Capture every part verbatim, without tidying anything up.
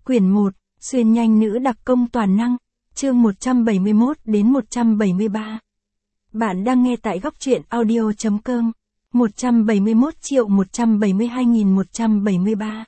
Quyển một, xuyên nhanh nữ đặc công toàn năng, chương một trăm bảy mươi mốt đến một trăm bảy mươi ba. Bạn đang nghe tại góc truyện audio.com, một trăm bảy mươi mốt triệu một trăm bảy mươi hai nghìn một trăm bảy mươi ba.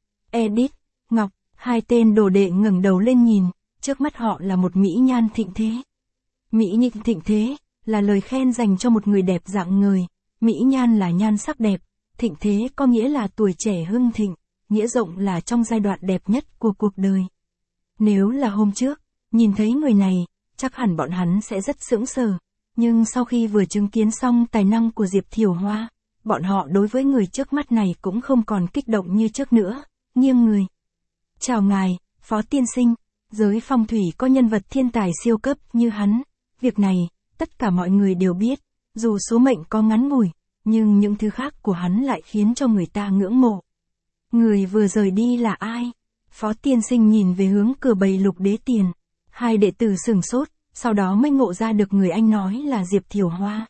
Edit, Ngọc, hai tên đồ đệ ngẩng đầu lên nhìn, trước mắt họ là một mỹ nhan thịnh thế. Mỹ nhịn thịnh thế, là lời khen dành cho một người đẹp dạng người, mỹ nhan là nhan sắc đẹp, thịnh thế có nghĩa là tuổi trẻ hưng thịnh, nghĩa rộng là trong giai đoạn đẹp nhất của cuộc đời. Nếu là hôm trước, nhìn thấy người này, chắc hẳn bọn hắn sẽ rất sững sờ, nhưng sau khi vừa chứng kiến xong tài năng của Diệp Thiều Hoa, bọn họ đối với người trước mắt này cũng không còn kích động như trước nữa, nghiêng người. Chào ngài, Phó Tiên Sinh, giới phong thủy có nhân vật thiên tài siêu cấp như hắn, việc này, tất cả mọi người đều biết, dù số mệnh có ngắn ngủi, nhưng những thứ khác của hắn lại khiến cho người ta ngưỡng mộ. Người vừa rời đi là ai? Phó Tiên Sinh nhìn về hướng cửa bầy Lục Đế Tiền. Hai đệ tử sửng sốt, sau đó mới ngộ ra được người anh nói là Diệp Thiều Hoa.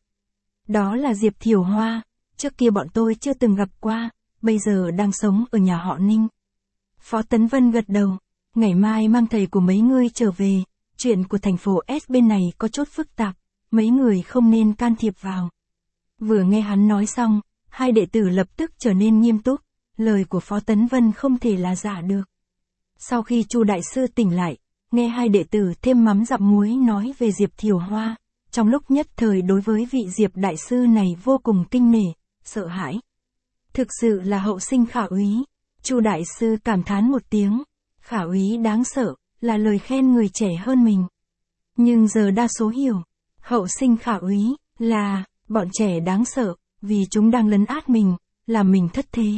Đó là Diệp Thiều Hoa, trước kia bọn tôi chưa từng gặp qua, bây giờ đang sống ở nhà họ Ninh. Phó Tấn Vân gật đầu, ngày mai mang thầy của mấy người trở về, chuyện của thành phố S bên này có chút phức tạp, mấy người không nên can thiệp vào. Vừa nghe hắn nói xong, hai đệ tử lập tức trở nên nghiêm túc, lời của Phó Tấn Vân không thể là giả được. Sau khi Chu đại sư tỉnh lại, nghe hai đệ tử thêm mắm dặm muối nói về Diệp Thiều Hoa, trong lúc nhất thời đối với vị Diệp đại sư này vô cùng kinh nể, sợ hãi. Thực sự là hậu sinh khả úy. Chu đại sư cảm thán một tiếng, khả úy đáng sợ, là lời khen người trẻ hơn mình. Nhưng giờ đa số hiểu, hậu sinh khả úy, là, bọn trẻ đáng sợ, vì chúng đang lấn át mình, làm mình thất thế.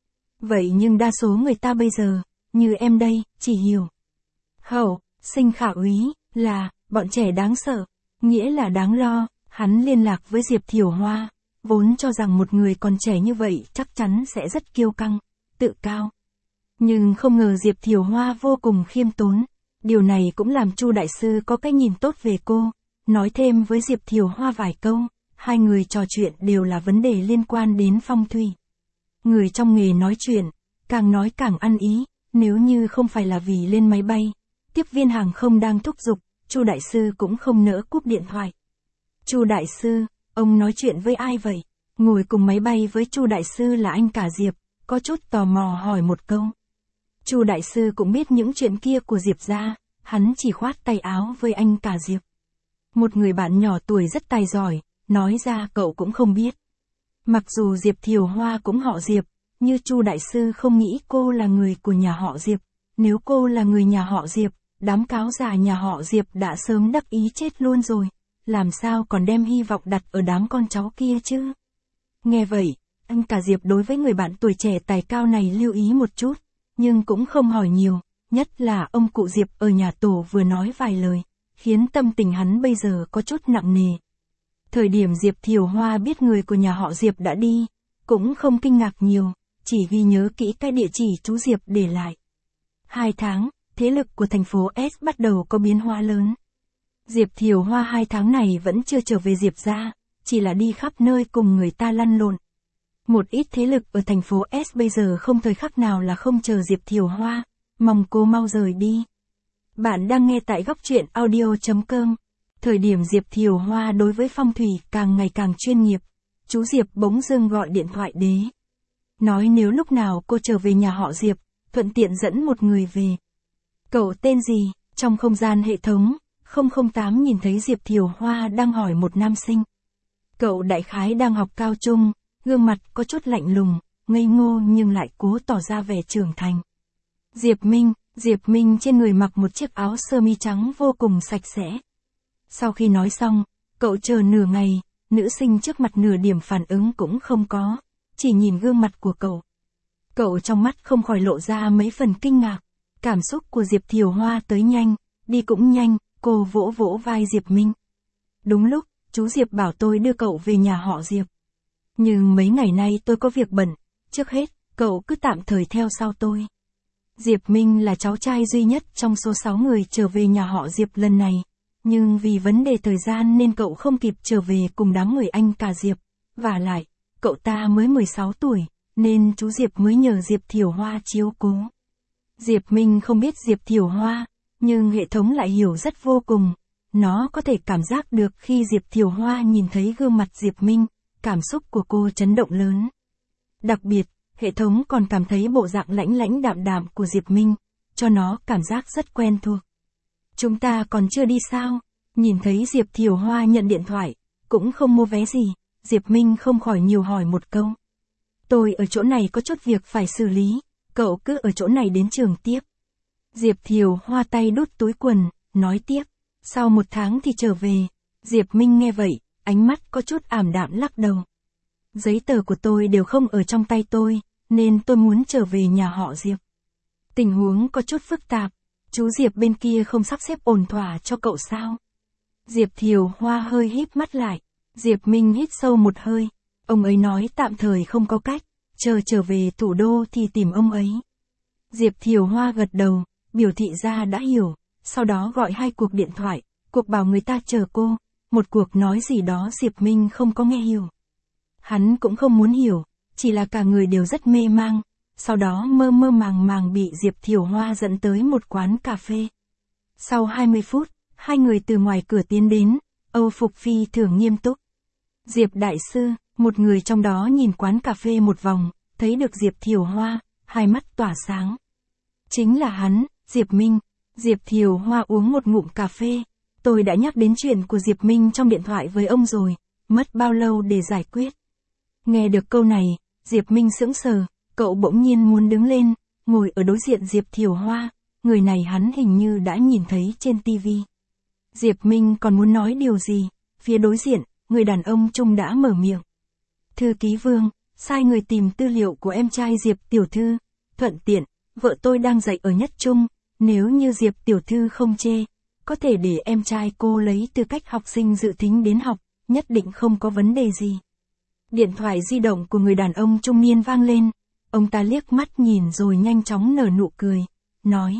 Vậy nhưng đa số người ta bây giờ, như em đây, chỉ hiểu. Hậu, sinh khả úy, là, bọn trẻ đáng sợ, nghĩa là đáng lo. Hắn liên lạc với Diệp Thiều Hoa, vốn cho rằng một người còn trẻ như vậy chắc chắn sẽ rất kiêu căng, tự cao. Nhưng không ngờ Diệp Thiều Hoa vô cùng khiêm tốn, điều này cũng làm Chu đại sư có cái nhìn tốt về cô, nói thêm với Diệp Thiều Hoa vài câu, hai người trò chuyện đều là vấn đề liên quan đến phong thủy. Người trong nghề nói chuyện, càng nói càng ăn ý, nếu như không phải là vì lên máy bay, tiếp viên hàng không đang thúc giục, Chu đại sư cũng không nỡ cúp điện thoại. Chu đại sư, ông nói chuyện với ai vậy? Ngồi cùng máy bay với Chu đại sư là anh cả Diệp, có chút tò mò hỏi một câu. Chu đại sư cũng biết những chuyện kia của Diệp gia, hắn chỉ khoát tay áo với anh cả Diệp. Một người bạn nhỏ tuổi rất tài giỏi, nói ra cậu cũng không biết. Mặc dù Diệp Thiều Hoa cũng họ Diệp, như Chu đại sư không nghĩ cô là người của nhà họ Diệp. Nếu cô là người nhà họ Diệp, đám cáo già nhà họ Diệp đã sớm đắc ý chết luôn rồi. Làm sao còn đem hy vọng đặt ở đám con cháu kia chứ? Nghe vậy, anh cả Diệp đối với người bạn tuổi trẻ tài cao này lưu ý một chút, nhưng cũng không hỏi nhiều, nhất là ông cụ Diệp ở nhà tổ vừa nói vài lời, khiến tâm tình hắn bây giờ có chút nặng nề. Thời điểm Diệp Thiều Hoa biết người của nhà họ Diệp đã đi, cũng không kinh ngạc nhiều, chỉ ghi nhớ kỹ cái địa chỉ chú Diệp để lại. Hai tháng, thế lực của thành phố S bắt đầu có biến hóa lớn. Diệp Thiều Hoa hai tháng này vẫn chưa trở về Diệp gia, chỉ là đi khắp nơi cùng người ta lăn lộn. Một ít thế lực ở thành phố S bây giờ không thời khắc nào là không chờ Diệp Thiều Hoa, mong cô mau rời đi. Bạn đang nghe tại góc truyện audio.com. Thời điểm Diệp Thiều Hoa đối với phong thủy càng ngày càng chuyên nghiệp, chú Diệp bỗng dưng gọi điện thoại đế. Nói nếu lúc nào cô trở về nhà họ Diệp, thuận tiện dẫn một người về. Cậu tên gì? Trong không gian hệ thống, không không tám nhìn thấy Diệp Thiều Hoa đang hỏi một nam sinh. Cậu đại khái đang học cao trung, gương mặt có chút lạnh lùng, ngây ngô nhưng lại cố tỏ ra vẻ trưởng thành. Diệp Minh, Diệp Minh trên người mặc một chiếc áo sơ mi trắng vô cùng sạch sẽ. Sau khi nói xong, cậu chờ nửa ngày, nữ sinh trước mặt nửa điểm phản ứng cũng không có, chỉ nhìn gương mặt của cậu. Cậu trong mắt không khỏi lộ ra mấy phần kinh ngạc, cảm xúc của Diệp Thiều Hoa tới nhanh, đi cũng nhanh, cô vỗ vỗ vai Diệp Minh. Đúng lúc, chú Diệp bảo tôi đưa cậu về nhà họ Diệp. Nhưng mấy ngày nay tôi có việc bận, trước hết, cậu cứ tạm thời theo sau tôi. Diệp Minh là cháu trai duy nhất trong số sáu người trở về nhà họ Diệp lần này, nhưng vì vấn đề thời gian nên cậu không kịp trở về cùng đám người anh cả Diệp, vả lại, cậu ta mới mười sáu tuổi, nên chú Diệp mới nhờ Diệp Thiều Hoa chiếu cố. Diệp Minh không biết Diệp Thiều Hoa, nhưng hệ thống lại hiểu rất vô cùng. Nó có thể cảm giác được khi Diệp Thiều Hoa nhìn thấy gương mặt Diệp Minh, cảm xúc của cô chấn động lớn. Đặc biệt, hệ thống còn cảm thấy bộ dạng lãnh lãnh đạm đạm của Diệp Minh, cho nó cảm giác rất quen thuộc. Chúng ta còn chưa đi sao? Nhìn thấy Diệp Thiều Hoa nhận điện thoại, cũng không mua vé gì, Diệp Minh không khỏi nhiều hỏi một câu. Tôi ở chỗ này có chút việc phải xử lý, cậu cứ ở chỗ này đến trường tiếp. Diệp Thiều Hoa tay đút túi quần, nói tiếp, sau một tháng thì trở về. Diệp Minh nghe vậy, ánh mắt có chút ảm đạm lắc đầu. Giấy tờ của tôi đều không ở trong tay tôi, nên tôi muốn trở về nhà họ Diệp. Tình huống có chút phức tạp, chú Diệp bên kia không sắp xếp ổn thỏa cho cậu sao? Diệp Thiều Hoa hơi híp mắt lại, Diệp Minh hít sâu một hơi, ông ấy nói tạm thời không có cách, chờ trở về thủ đô thì tìm ông ấy. Diệp Thiều Hoa gật đầu, biểu thị ra đã hiểu, sau đó gọi hai cuộc điện thoại, cuộc bảo người ta chờ cô, một cuộc nói gì đó Diệp Minh không có nghe hiểu. Hắn cũng không muốn hiểu, chỉ là cả người đều rất mê mang, sau đó mơ mơ màng màng bị Diệp Thiều Hoa dẫn tới một quán cà phê. Sau hai mươi phút, hai người từ ngoài cửa tiến đến, Âu phục phi thường nghiêm túc. Diệp đại sư, một người trong đó nhìn quán cà phê một vòng, thấy được Diệp Thiều Hoa, hai mắt tỏa sáng. Chính là hắn, Diệp Minh. Diệp Thiều Hoa uống một ngụm cà phê. Tôi đã nhắc đến chuyện của Diệp Minh trong điện thoại với ông rồi, mất bao lâu để giải quyết. Nghe được câu này, Diệp Minh sững sờ, cậu bỗng nhiên muốn đứng lên, ngồi ở đối diện Diệp Thiều Hoa, người này hắn hình như đã nhìn thấy trên tivi. Diệp Minh còn muốn nói điều gì, phía đối diện, người đàn ông trung đã mở miệng. Thư ký Vương, sai người tìm tư liệu của em trai Diệp tiểu thư, thuận tiện, vợ tôi đang dạy ở Nhất Trung, nếu như Diệp tiểu thư không chê, có thể để em trai cô lấy tư cách học sinh dự thính đến học, nhất định không có vấn đề gì. Điện thoại di động của người đàn ông trung niên vang lên, ông ta liếc mắt nhìn rồi nhanh chóng nở nụ cười, nói.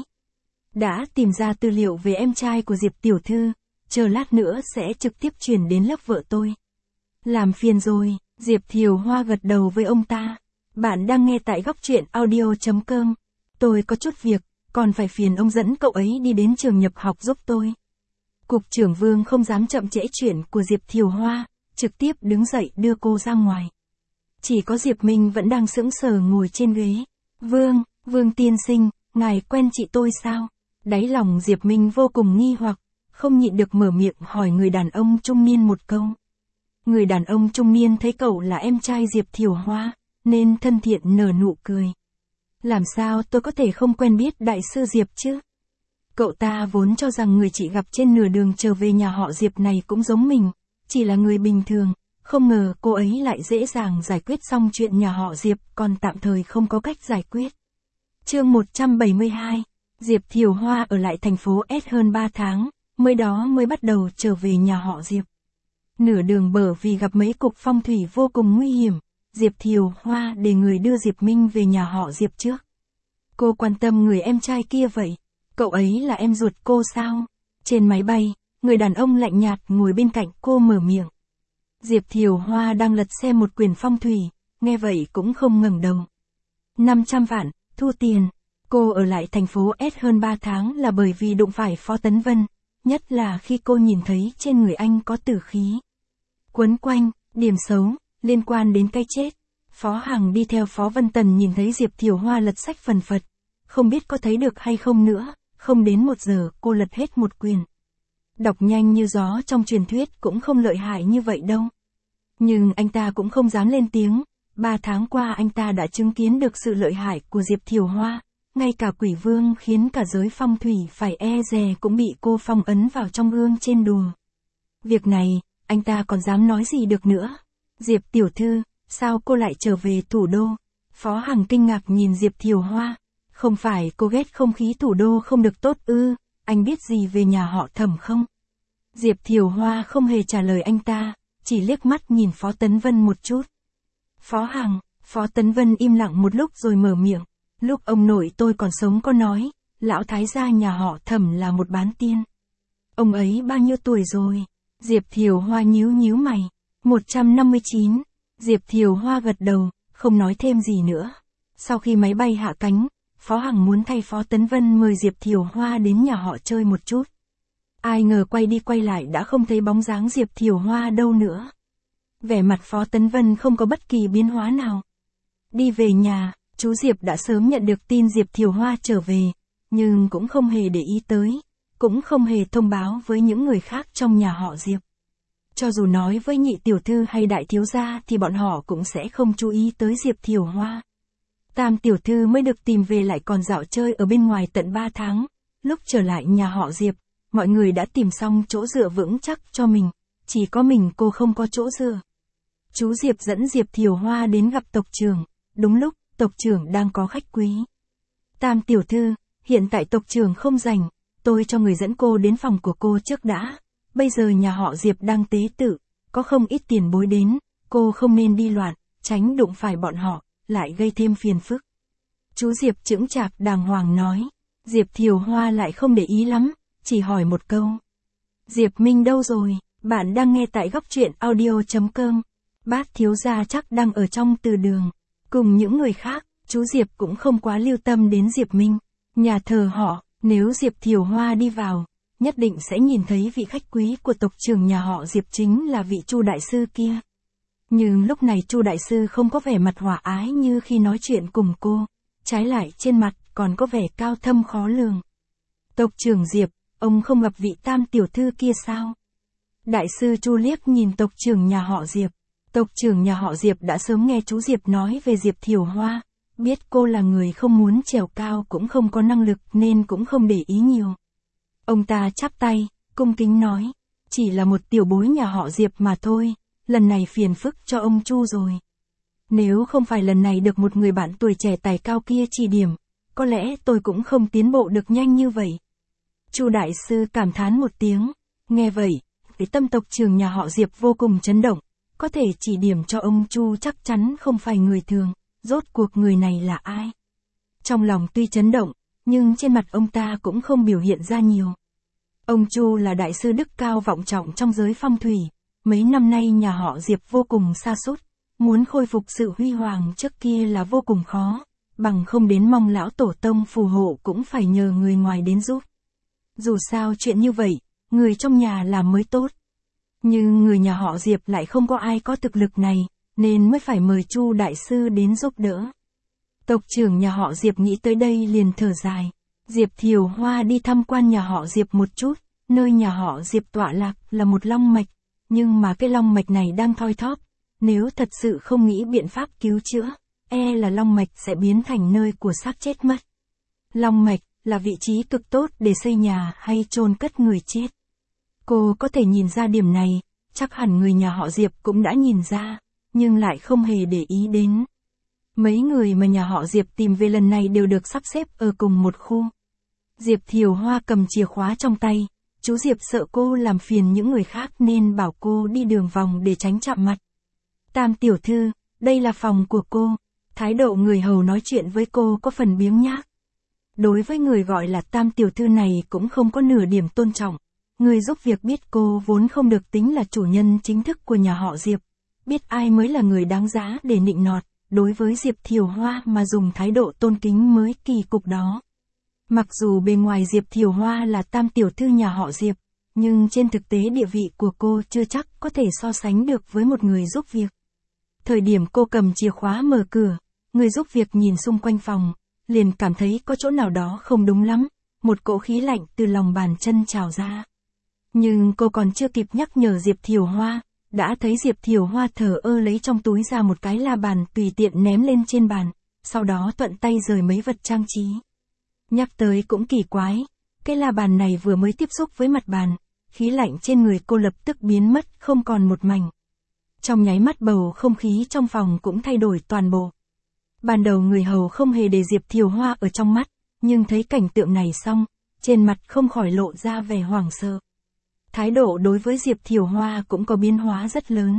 Đã tìm ra tư liệu về em trai của Diệp tiểu thư, chờ lát nữa sẽ trực tiếp chuyển đến lớp vợ tôi. Làm phiền rồi, Diệp Thiều Hoa gật đầu với ông ta. Bạn đang nghe tại góc truyện audio chấm com. Tôi có chút việc, còn phải phiền ông dẫn cậu ấy đi đến trường nhập học giúp tôi. Cục trưởng Vương không dám chậm trễ chuyện của Diệp Thiều Hoa, trực tiếp đứng dậy đưa cô ra ngoài. Chỉ có Diệp Minh vẫn đang sững sờ ngồi trên ghế. Vương, Vương tiên sinh, ngài quen chị tôi sao? Đáy lòng Diệp Minh vô cùng nghi hoặc, không nhịn được mở miệng hỏi người đàn ông trung niên một câu. Người đàn ông trung niên thấy cậu là em trai Diệp Thiều Hoa, nên thân thiện nở nụ cười. Làm sao tôi có thể không quen biết đại sư Diệp chứ? Cậu ta vốn cho rằng người chị gặp trên nửa đường trở về nhà họ Diệp này cũng giống mình, chỉ là người bình thường, không ngờ cô ấy lại dễ dàng giải quyết xong chuyện nhà họ Diệp, còn tạm thời không có cách giải quyết. Chương một trăm bảy mươi hai, Diệp Thiều Hoa ở lại thành phố S hơn ba tháng, mới đó mới bắt đầu trở về nhà họ Diệp. Nửa đường bờ vì gặp mấy cục phong thủy vô cùng nguy hiểm, Diệp Thiều Hoa để người đưa Diệp Minh về nhà họ Diệp trước. Cô quan tâm người em trai kia vậy, cậu ấy là em ruột cô sao? Trên máy bay, người đàn ông lạnh nhạt ngồi bên cạnh cô mở miệng. Diệp Thiều Hoa đang lật xem một quyển phong thủy, nghe vậy cũng không ngẩng đầu. năm trăm vạn, thu tiền. Cô ở lại thành phố S hơn ba tháng là bởi vì đụng phải Phó Tấn Vân, nhất là khi cô nhìn thấy trên người anh có tử khí quấn quanh, điểm xấu, liên quan đến cái chết. Phó Hằng đi theo Phó Vân Tần nhìn thấy Diệp Thiều Hoa lật sách phần phật, không biết có thấy được hay không nữa, không đến một giờ cô lật hết một quyển. Đọc nhanh như gió trong truyền thuyết cũng không lợi hại như vậy đâu. Nhưng anh ta cũng không dám lên tiếng, ba tháng qua anh ta đã chứng kiến được sự lợi hại của Diệp Thiều Hoa, ngay cả quỷ vương khiến cả giới phong thủy phải e dè cũng bị cô phong ấn vào trong gương trên đùa. Việc này, anh ta còn dám nói gì được nữa. Diệp tiểu thư, sao cô lại trở về thủ đô? Phó Hằng kinh ngạc nhìn Diệp Thiều Hoa. Không phải cô ghét không khí thủ đô không được tốt ư, anh biết gì về nhà họ Thẩm không? Diệp Thiều Hoa không hề trả lời anh ta, chỉ liếc mắt nhìn Phó Tấn Vân một chút. Phó Hằng, Phó Tấn Vân im lặng một lúc rồi mở miệng. Lúc ông nội tôi còn sống có nói, lão thái gia nhà họ Thẩm là một bán tiên. Ông ấy bao nhiêu tuổi rồi? Diệp Thiều Hoa nhíu nhíu mày. một trăm năm mươi chín. Diệp Thiều Hoa gật đầu, không nói thêm gì nữa. Sau khi máy bay hạ cánh, Phó Hằng muốn thay Phó Tấn Vân mời Diệp Thiều Hoa đến nhà họ chơi một chút. Ai ngờ quay đi quay lại đã không thấy bóng dáng Diệp Thiều Hoa đâu nữa. Vẻ mặt Phó Tấn Vân không có bất kỳ biến hóa nào. Đi về nhà, chú Diệp đã sớm nhận được tin Diệp Thiều Hoa trở về, nhưng cũng không hề để ý tới, cũng không hề thông báo với những người khác trong nhà họ Diệp. Cho dù nói với nhị tiểu thư hay đại thiếu gia thì bọn họ cũng sẽ không chú ý tới Diệp Thiều Hoa. Tam tiểu thư mới được tìm về lại còn dạo chơi ở bên ngoài tận ba tháng, lúc trở lại nhà họ Diệp, mọi người đã tìm xong chỗ dựa vững chắc cho mình, chỉ có mình cô không có chỗ dựa. Chú Diệp dẫn Diệp Thiều Hoa đến gặp tộc trưởng, đúng lúc, tộc trưởng đang có khách quý. Tam tiểu thư, hiện tại tộc trưởng không rảnh, tôi cho người dẫn cô đến phòng của cô trước đã, bây giờ nhà họ Diệp đang tế tự, có không ít tiền bối đến, cô không nên đi loạn, tránh đụng phải bọn họ, lại gây thêm phiền phức. Chú Diệp chững chạc đàng hoàng nói, Diệp Thiều Hoa lại không để ý lắm, chỉ hỏi một câu. Diệp Minh đâu rồi? Bạn đang nghe tại góc truyện audio chấm com. Bác thiếu gia chắc đang ở trong từ đường. Cùng những người khác, chú Diệp cũng không quá lưu tâm đến Diệp Minh. Nhà thờ họ, nếu Diệp Thiều Hoa đi vào, nhất định sẽ nhìn thấy vị khách quý của tộc trưởng nhà họ Diệp chính là vị Chu đại sư kia. Nhưng lúc này Chu đại sư không có vẻ mặt hòa ái như khi nói chuyện cùng cô, trái lại trên mặt còn có vẻ cao thâm khó lường. Tộc trưởng Diệp, ông không gặp vị tam tiểu thư kia sao? Đại sư Chu liếc nhìn tộc trưởng nhà họ Diệp. Tộc trưởng nhà họ Diệp đã sớm nghe chú Diệp nói về Diệp Thiều Hoa, biết cô là người không muốn trèo cao cũng không có năng lực nên cũng không để ý nhiều. Ông ta chắp tay, cung kính nói, chỉ là một tiểu bối nhà họ Diệp mà thôi, lần này phiền phức cho ông Chu rồi. Nếu không phải lần này được một người bạn tuổi trẻ tài cao kia chỉ điểm, có lẽ tôi cũng không tiến bộ được nhanh như vậy. Chu đại sư cảm thán một tiếng, nghe vậy, cái tâm tộc trưởng nhà họ Diệp vô cùng chấn động, có thể chỉ điểm cho ông Chu chắc chắn không phải người thường, rốt cuộc người này là ai. Trong lòng tuy chấn động, nhưng trên mặt ông ta cũng không biểu hiện ra nhiều. Ông Chu là đại sư đức cao vọng trọng trong giới phong thủy, mấy năm nay nhà họ Diệp vô cùng sa sút, muốn khôi phục sự huy hoàng trước kia là vô cùng khó, bằng không đến mong lão tổ tông phù hộ cũng phải nhờ người ngoài đến giúp. Dù sao chuyện như vậy, người trong nhà làm mới tốt. Nhưng người nhà họ Diệp lại không có ai có thực lực này, nên mới phải mời Chu đại sư đến giúp đỡ. Tộc trưởng nhà họ Diệp nghĩ tới đây liền thở dài. Diệp Thiều Hoa đi tham quan nhà họ Diệp một chút, nơi nhà họ Diệp tọa lạc là một long mạch, nhưng mà cái long mạch này đang thoi thóp, nếu thật sự không nghĩ biện pháp cứu chữa, e là long mạch sẽ biến thành nơi của xác chết mất. Long mạch là vị trí cực tốt để xây nhà hay chôn cất người chết. Cô có thể nhìn ra điểm này, chắc hẳn người nhà họ Diệp cũng đã nhìn ra, nhưng lại không hề để ý đến. Mấy người mà nhà họ Diệp tìm về lần này đều được sắp xếp ở cùng một khu. Diệp Thiều Hoa cầm chìa khóa trong tay, chú Diệp sợ cô làm phiền những người khác nên bảo cô đi đường vòng để tránh chạm mặt. Tam tiểu thư, đây là phòng của cô. Thái độ người hầu nói chuyện với cô có phần biếng nhác. Đối với người gọi là tam tiểu thư này cũng không có nửa điểm tôn trọng. Người giúp việc biết cô vốn không được tính là chủ nhân chính thức của nhà họ Diệp. Biết ai mới là người đáng giá để nịnh nọt, đối với Diệp Thiều Hoa mà dùng thái độ tôn kính mới kỳ cục đó. Mặc dù bề ngoài Diệp Thiều Hoa là tam tiểu thư nhà họ Diệp, nhưng trên thực tế địa vị của cô chưa chắc có thể so sánh được với một người giúp việc. Thời điểm cô cầm chìa khóa mở cửa, người giúp việc nhìn xung quanh phòng, liền cảm thấy có chỗ nào đó không đúng lắm, một cỗ khí lạnh từ lòng bàn chân trào ra. Nhưng cô còn chưa kịp nhắc nhở Diệp Thiều Hoa, đã thấy Diệp Thiều Hoa thờ ơ lấy trong túi ra một cái la bàn tùy tiện ném lên trên bàn, sau đó thuận tay rời mấy vật trang trí. Nhắc tới cũng kỳ quái, cái la bàn này vừa mới tiếp xúc với mặt bàn, khí lạnh trên người cô lập tức biến mất không còn một mảnh. Trong nháy mắt bầu không khí trong phòng cũng thay đổi toàn bộ. Ban đầu người hầu không hề để Diệp Thiều Hoa ở trong mắt, nhưng thấy cảnh tượng này xong, trên mặt không khỏi lộ ra vẻ hoảng sợ. Thái độ đối với Diệp Thiều Hoa cũng có biến hóa rất lớn.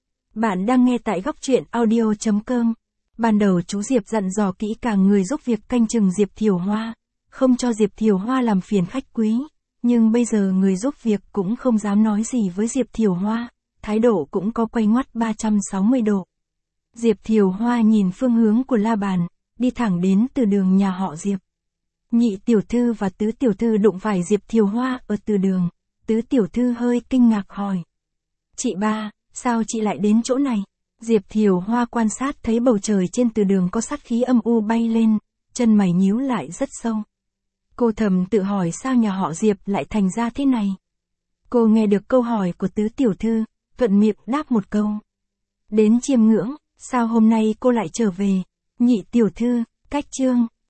Bạn đang nghe tại góc truyện audio chấm com. Ban đầu chú Diệp dặn dò kỹ càng người giúp việc canh chừng Diệp Thiều Hoa, không cho Diệp Thiều Hoa làm phiền khách quý, nhưng bây giờ người giúp việc cũng không dám nói gì với Diệp Thiều Hoa, thái độ cũng có quay ngoắt ba trăm sáu mươi độ. Diệp Thiều Hoa nhìn phương hướng của la bàn, đi thẳng đến từ đường nhà họ Diệp. Nhị tiểu thư và tứ tiểu thư đụng phải Diệp Thiều Hoa ở từ đường, tứ tiểu thư hơi kinh ngạc hỏi. Chị ba, sao chị lại đến chỗ này? Diệp Thiều Hoa quan sát thấy bầu trời trên từ đường có sát khí âm u bay lên, chân mày nhíu lại rất sâu. Cô thầm tự hỏi sao nhà họ Diệp lại thành ra thế này. Cô nghe được câu hỏi của tứ tiểu thư, thuận miệng đáp một câu. Đến chiêm ngưỡng, sao hôm nay cô lại trở về? Nhị tiểu thư, cách chương.